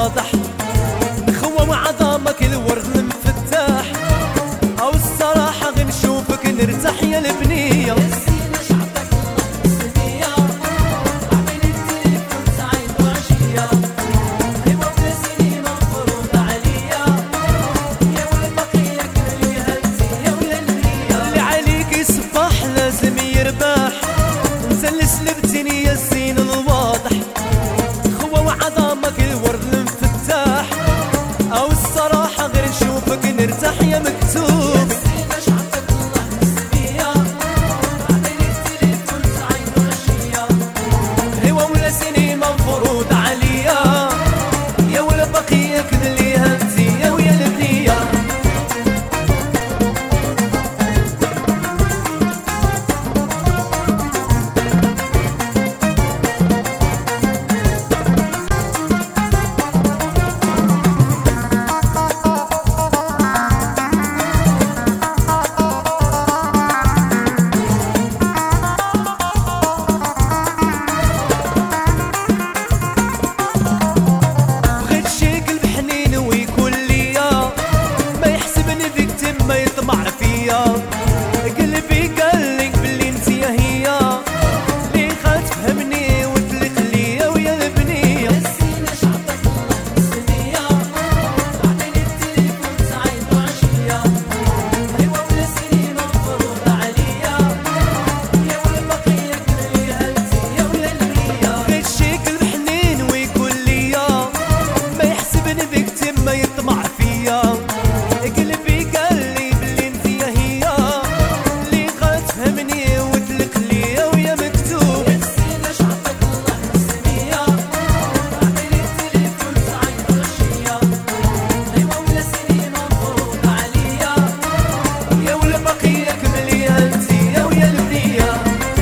واضح، نخوة وعظامك الورد المفتاح، او الصراحة غنشوفك نرتاح يا البنية. لازم يرباح نسلس لبتني يا الزين الواضح، خوة وعظامك الورد المفتاح، او الصراحة غير نشوفك نرتاح يا مكتوب. هوا ولا سينما مفروض عليا، يا ولا بقية كذليها انتي يا ويا البنية. ما يطمع فيا قلبي قالك باللي انتي هي اللي خاتفهمني وتليق ليا ويا البنية. نسينا شعبك الله بالسنية، عطيني التليفون ساعين وعشية، هوا ولا سينما مفروض عليا، يا والبقية كليها انتي يا ويا البنية. غير شكل بحنين ويقول ليا ما يحسبني بكتم ما يطمع فيا، قلبي قالي باللي انتي هي اللي خاتفهمني وتلق ليا ويا مكتوب. نسينا شعبك الله بالسنية، عطيني التليفون ساعين وعشية، هوا ولا سينما مفروض عليا، يا ولا بقية كمليها انتي يا ويا البنية.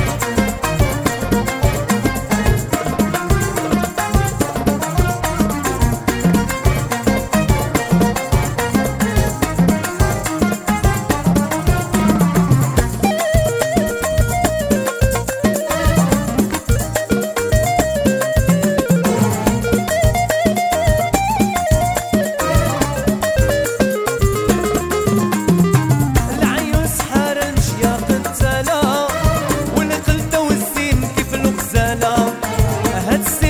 العيوس حارة المشياق التلا والقلدة والزين كيف الغزالة، هاد